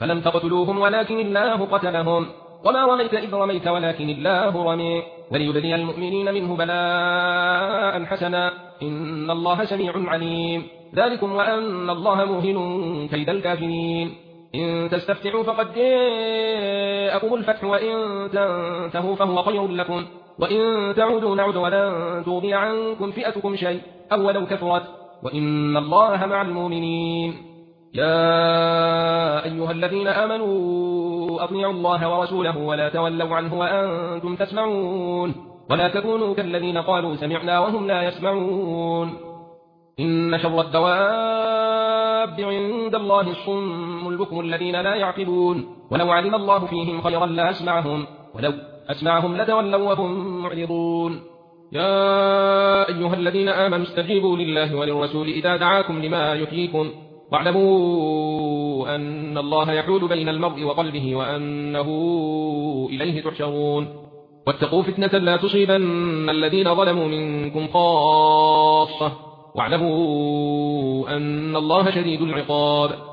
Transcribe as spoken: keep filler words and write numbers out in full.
فلم تقتلوهم ولكن الله قتلهم وما رميت إذ رميت ولكن الله رمي وليبلي المؤمنين منه بلاء حسنا إن الله سميع عليم ذلكم وأن الله موهن كيد الكافرين إن تستفتحوا فقد جاءكم الفتح وإن تنتهوا فهو خير لكم وإن تعودوا نعد ولن تغني عنكم فئتكم شيء أو ولو كثرت وإن الله مع المؤمنين يا أيها الذين آمنوا أطيعوا الله ورسوله ولا تولوا عنه وأنتم تسمعون ولا تكونوا كالذين قالوا سمعنا وهم لا يسمعون إن شر الدواب عند الله الصم البكم الذين لا يعقلون ولو علم الله فيهم خيرا لأسمعهم ولو أسمعهم لتولوا وهم معرضون يا أيها الذين آمنوا استجيبوا لله وللرسول إذا دعاكم لما يحييكم واعلموا أن الله يحول بين المرء وقلبه وأنه إليه تحشرون واتقوا فتنة لا تصيبن الذين ظلموا منكم خاصة واعلموا أن الله شديد العقاب